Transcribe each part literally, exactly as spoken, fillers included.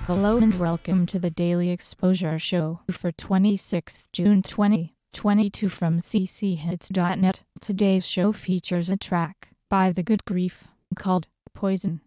Hello and welcome to the Daily Exposure Show for twenty-sixth June twenty twenty-two from c c hits dot net. Today's show features a track by The Good Grief called Poison.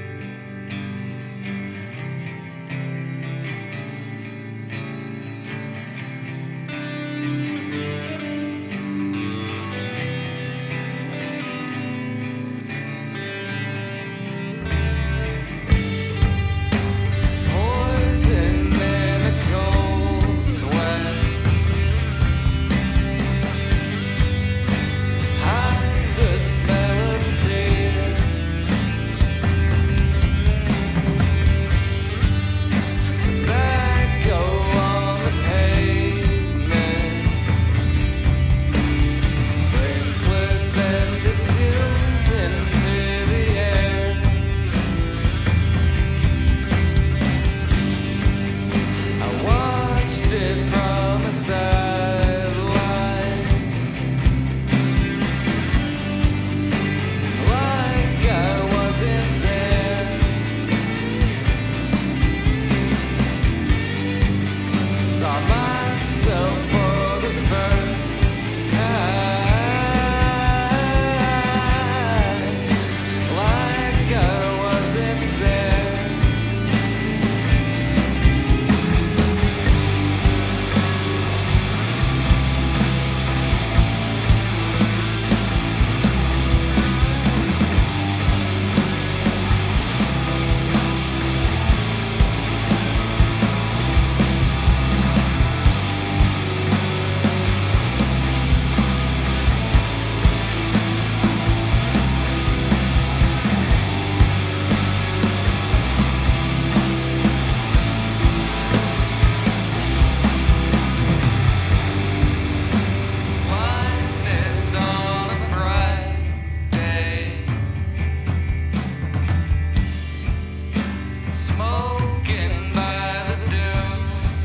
Smoking by the dune,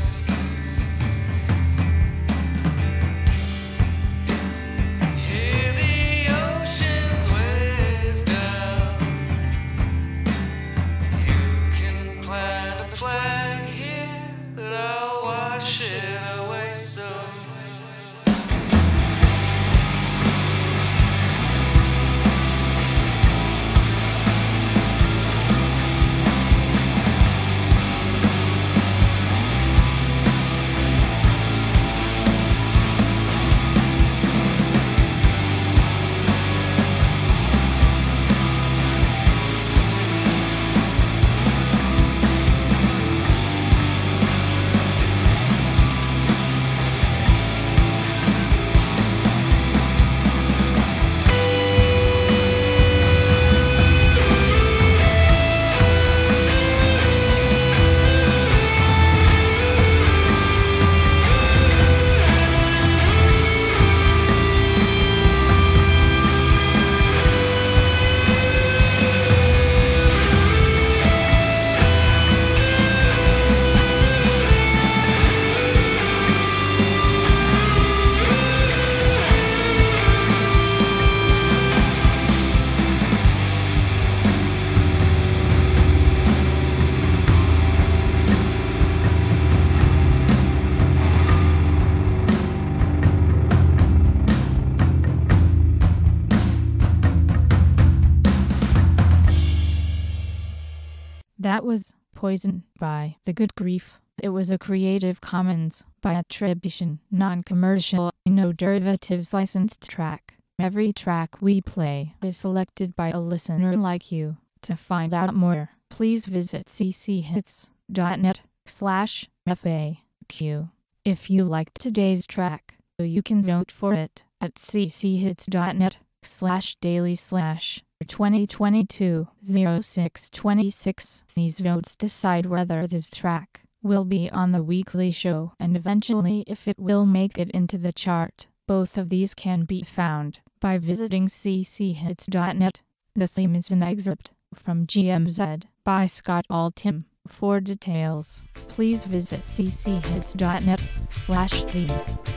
hear the ocean's waves down. You can plant a flag here, but I'll wash it away soon. That was Poison by The Good Grief. It was a Creative Commons by attribution, non-commercial, no derivatives licensed track. Every track we play is selected by a listener like you. To find out more, please visit c c hits dot net slash F A Q. If you liked today's track, you can vote for it at c c hits dot net slash daily slash twenty twenty-two oh six twenty-six. These votes decide whether this track will be on the weekly show and eventually if it will make it into the chart. Both of these can be found by visiting c c hits dot net. The theme is an excerpt from G M Z by Scott Altham. For details, please visit c c hits dot net slash theme.